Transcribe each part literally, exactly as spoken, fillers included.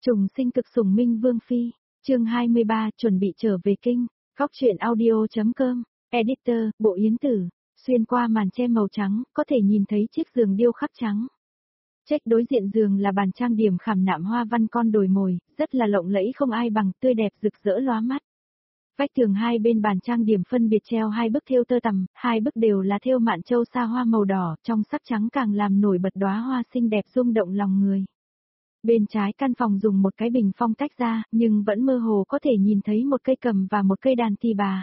Trùng sinh cực sủng minh vương phi, chương hai mươi ba chuẩn bị trở về kinh, góc truyện audio.com, editor, Bộ Yến Tử, xuyên qua màn che màu trắng, có thể nhìn thấy chiếc giường điêu khắc trắng. Trách đối diện giường là bàn trang điểm khảm nạm hoa văn con đồi mồi, rất là lộng lẫy không ai bằng, tươi đẹp rực rỡ lóa mắt. Vách tường hai bên bàn trang điểm phân biệt treo hai bức thêu tơ tằm, hai bức đều là thêu mạn châu sa hoa màu đỏ, trong sắc trắng càng làm nổi bật đóa hoa xinh đẹp rung động lòng người. Bên trái căn phòng dùng một cái bình phong tách ra, nhưng vẫn mơ hồ có thể nhìn thấy một cây cầm và một cây đàn tỳ bà.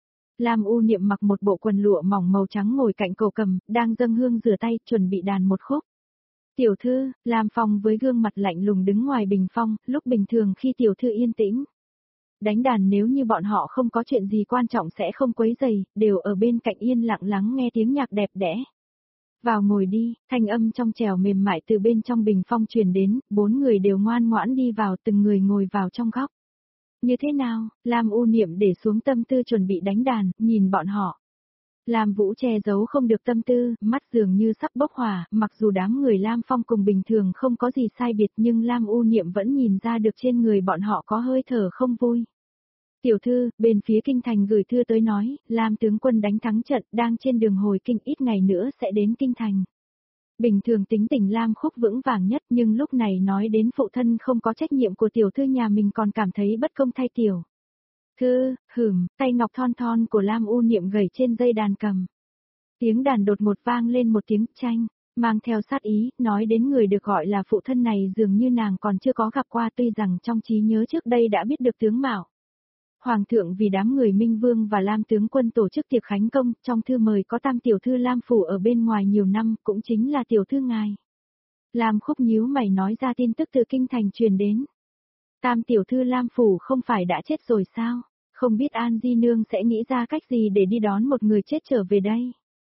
Lam U Niệm mặc một bộ quần lụa mỏng màu trắng ngồi cạnh cầu cầm, đang dâng hương rửa tay, chuẩn bị đàn một khúc. Tiểu thư, Lam Phong với gương mặt lạnh lùng đứng ngoài bình phong, lúc bình thường khi tiểu thư yên tĩnh đánh đàn, nếu như bọn họ không có chuyện gì quan trọng sẽ không quấy rầy, đều ở bên cạnh yên lặng lắng nghe tiếng nhạc đẹp đẽ. Vào ngồi đi, thanh âm trong trẻo mềm mại từ bên trong bình phong truyền đến, bốn người đều ngoan ngoãn đi vào, từng người ngồi vào trong góc. Như thế nào? Lam U Niệm để xuống tâm tư chuẩn bị đánh đàn, nhìn bọn họ. Lam Vũ che giấu không được tâm tư, mắt dường như sắp bốc hỏa, mặc dù đám người Lam Phong cùng bình thường không có gì sai biệt nhưng Lam U Niệm vẫn nhìn ra được trên người bọn họ có hơi thở không vui. Tiểu thư, bên phía kinh thành gửi thư tới nói, Lam tướng quân đánh thắng trận, đang trên đường hồi kinh, ít ngày nữa sẽ đến kinh thành. Bình thường tính tình Lam Khúc vững vàng nhất, nhưng lúc này nói đến phụ thân không có trách nhiệm của tiểu thư nhà mình còn cảm thấy bất công thay tiểu thư. Hửm, tay ngọc thon thon của Lam U Niệm gảy trên dây đàn cầm. Tiếng đàn đột ngột vang lên một tiếng chanh, mang theo sát ý, nói đến người được gọi là phụ thân này dường như nàng còn chưa có gặp qua, tuy rằng trong trí nhớ trước đây đã biết được tướng mạo. Hoàng thượng vì đám người Minh Vương và Lam tướng quân tổ chức tiệc khánh công, trong thư mời có tam tiểu thư Lam phủ ở bên ngoài nhiều năm, cũng chính là tiểu thư ngài. Lam Khúc nhíu mày nói ra tin tức từ kinh thành truyền đến. Tam tiểu thư Lam phủ không phải đã chết rồi sao? Không biết An Di Nương sẽ nghĩ ra cách gì để đi đón một người chết trở về đây?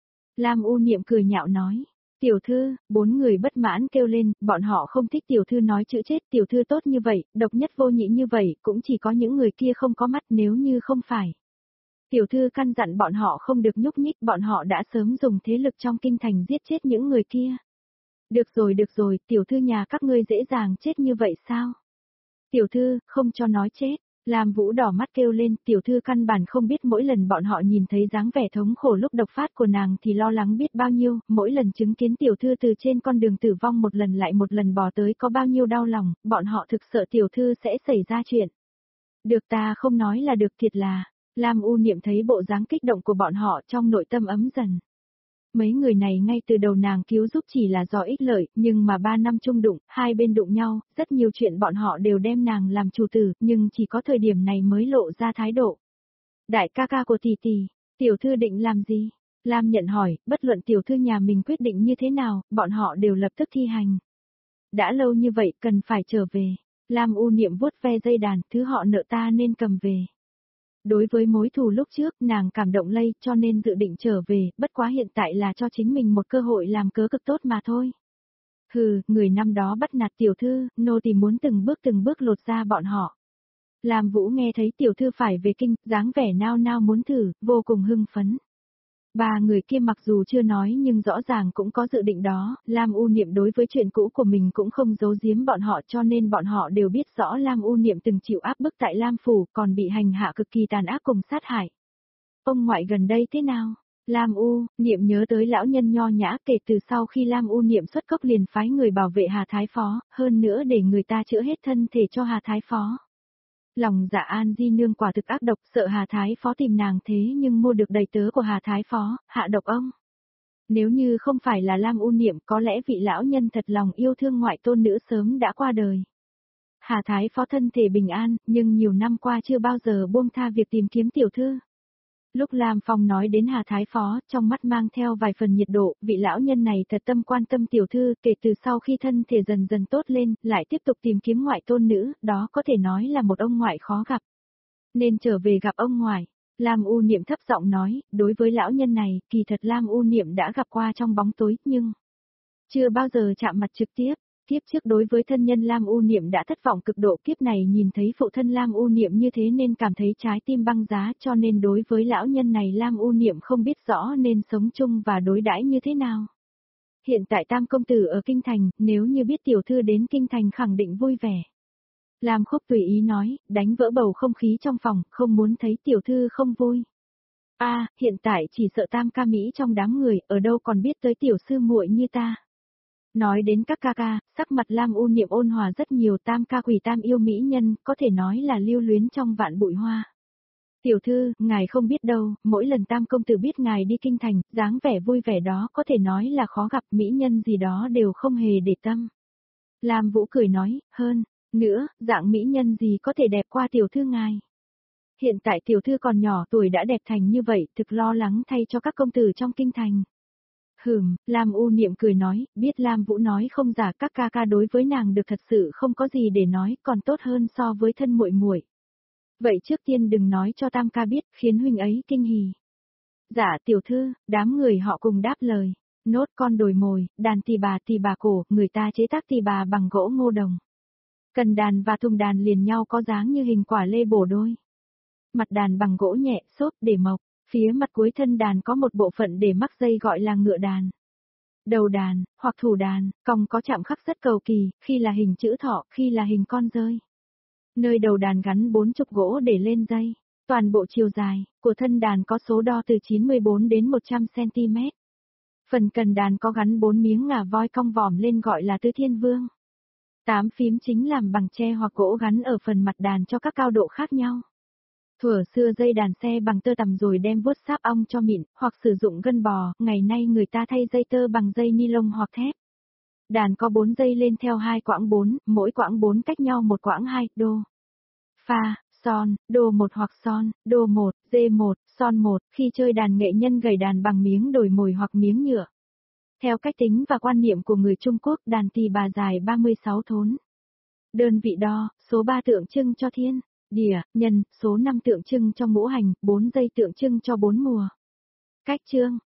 Lam U Niệm cười nhạo nói. Tiểu thư, bốn người bất mãn kêu lên, bọn họ không thích tiểu thư nói chữ chết, tiểu thư tốt như vậy, độc nhất vô nhị như vậy, cũng chỉ có những người kia không có mắt, nếu như không phải. Tiểu thư căn dặn bọn họ không được nhúc nhích, bọn họ đã sớm dùng thế lực trong kinh thành giết chết những người kia. Được rồi được rồi, tiểu thư nhà các ngươi dễ dàng chết như vậy sao? Tiểu thư, không cho nói chết. Lam Vũ đỏ mắt kêu lên, tiểu thư căn bản không biết mỗi lần bọn họ nhìn thấy dáng vẻ thống khổ lúc độc phát của nàng thì lo lắng biết bao nhiêu, mỗi lần chứng kiến tiểu thư từ trên con đường tử vong một lần lại một lần bò tới có bao nhiêu đau lòng, bọn họ thực sợ tiểu thư sẽ xảy ra chuyện. Được, ta không nói là được, thiệt là. Lam U Niệm thấy bộ dáng kích động của bọn họ trong nội tâm ấm dần. Mấy người này ngay từ đầu nàng cứu giúp chỉ là do ích lợi, nhưng mà ba năm chung đụng, hai bên đụng nhau, rất nhiều chuyện bọn họ đều đem nàng làm chủ tử, nhưng chỉ có thời điểm này mới lộ ra thái độ. Đại ca ca của tỷ tỷ, tiểu thư định làm gì? Lam Nhận hỏi, bất luận tiểu thư nhà mình quyết định như thế nào, bọn họ đều lập tức thi hành. Đã lâu như vậy, cần phải trở về. Lam U Niệm vuốt ve dây đàn, thứ họ nợ ta nên cầm về. Đối với mối thù lúc trước, nàng cảm động lây, cho nên dự định trở về, bất quá hiện tại là cho chính mình một cơ hội làm cớ cực tốt mà thôi. Hừ, người năm đó bắt nạt tiểu thư, nô tỳ muốn từng bước từng bước lột ra bọn họ. Lam Vũ nghe thấy tiểu thư phải về kinh, dáng vẻ nao nao muốn thử, vô cùng hưng phấn. Ba người kia mặc dù chưa nói nhưng rõ ràng cũng có dự định đó, Lam U Niệm đối với chuyện cũ của mình cũng không giấu giếm bọn họ, cho nên bọn họ đều biết rõ Lam U Niệm từng chịu áp bức tại Lam Phủ, còn bị hành hạ cực kỳ tàn ác cùng sát hại. Ông ngoại gần đây thế nào? Lam U Niệm nhớ tới lão nhân nho nhã, kể từ sau khi Lam U Niệm xuất cốc liền phái người bảo vệ Hà Thái Phó, hơn nữa để người ta chữa hết thân thể cho Hà Thái Phó. Lòng dạ An Di Nương quả thực ác độc, sợ Hà Thái Phó tìm nàng thế nhưng mua được đầy tớ của Hà Thái Phó, hạ độc ông. Nếu như không phải là Lam U Niệm, có lẽ vị lão nhân thật lòng yêu thương ngoại tôn nữ sớm đã qua đời. Hà Thái Phó thân thể bình an, nhưng nhiều năm qua chưa bao giờ buông tha việc tìm kiếm tiểu thư. Lúc Lam Phong nói đến Hà Thái Phó, trong mắt mang theo vài phần nhiệt độ, vị lão nhân này thật tâm quan tâm tiểu thư, kể từ sau khi thân thể dần dần tốt lên, lại tiếp tục tìm kiếm ngoại tôn nữ, đó có thể nói là một ông ngoại khó gặp. Nên trở về gặp ông ngoại. Lam U Niệm thấp giọng nói, đối với lão nhân này, kỳ thật Lam U Niệm đã gặp qua trong bóng tối, nhưng chưa bao giờ chạm mặt trực tiếp. Kiếp trước đối với thân nhân Lam U Niệm đã thất vọng cực độ, kiếp này nhìn thấy phụ thân Lam U Niệm như thế nên cảm thấy trái tim băng giá, cho nên đối với lão nhân này Lam U Niệm không biết rõ nên sống chung và đối đãi như thế nào. Hiện tại Tam công tử ở kinh thành, nếu như biết tiểu thư đến kinh thành khẳng định vui vẻ. Lam Khúc tùy ý nói, đánh vỡ bầu không khí trong phòng, không muốn thấy tiểu thư không vui. A, hiện tại chỉ sợ tam ca Mỹ trong đám người, ở đâu còn biết tới tiểu sư muội như ta. Nói đến các ca ca, sắc mặt Lam U Niệm ôn hòa rất nhiều, tam ca quỷ tam yêu mỹ nhân, có thể nói là lưu luyến trong vạn bụi hoa. Tiểu thư, ngài không biết đâu, mỗi lần tam công tử biết ngài đi kinh thành, dáng vẻ vui vẻ đó có thể nói là khó gặp, mỹ nhân gì đó đều không hề để tâm. Lam Vũ cười nói, hơn nữa, dạng mỹ nhân gì có thể đẹp qua tiểu thư ngài. Hiện tại tiểu thư còn nhỏ tuổi đã đẹp thành như vậy, thực lo lắng thay cho các công tử trong kinh thành. Hừm, Lam U Niệm cười nói, biết Lam Vũ nói không giả, các ca ca đối với nàng được thật sự không có gì để nói, còn tốt hơn so với thân muội muội. Vậy trước tiên đừng nói cho tam ca biết, khiến huynh ấy kinh hỉ. Dạ tiểu thư, đám người họ cùng đáp lời. Nốt con đồi mồi, đàn tỳ bà tỳ bà cổ, người ta chế tác tỳ bà bằng gỗ ngô đồng. Cần đàn và thùng đàn liền nhau có dáng như hình quả lê bổ đôi. Mặt đàn bằng gỗ nhẹ, xốp để mộc, phía mặt cuối thân đàn có một bộ phận để mắc dây gọi là ngựa đàn. Đầu đàn, hoặc thủ đàn, cong có chạm khắc rất cầu kỳ, khi là hình chữ thọ, khi là hình con rơi. Nơi đầu đàn gắn bốn chục gỗ để lên dây. Toàn bộ chiều dài của thân đàn có số đo từ chín mươi bốn đến một trăm xăng-ti-mét. Phần cần đàn có gắn bốn miếng ngà voi cong vòm lên gọi là tứ thiên vương. Tám phím chính làm bằng tre hoặc gỗ gắn ở phần mặt đàn cho các cao độ khác nhau. Thuở xưa dây đàn xe bằng tơ tằm rồi đem vuốt sáp ong cho mịn, hoặc sử dụng gân bò, ngày nay người ta thay dây tơ bằng dây ni lông hoặc thép. Đàn có bốn dây lên theo hai quãng bốn, mỗi quãng bốn cách nhau một quãng hai, đô. Pha, son, đô một hoặc son, đô một, dê một, son một, khi chơi đàn nghệ nhân gảy đàn bằng miếng đồi mồi hoặc miếng nhựa. Theo cách tính và quan niệm của người Trung Quốc, đàn tỳ bà dài ba mươi sáu thốn. Đơn vị đo, số ba tượng trưng cho thiên, địa, nhân, số năm tượng trưng cho ngũ hành, bốn dây tượng trưng cho bốn mùa. Cách chương,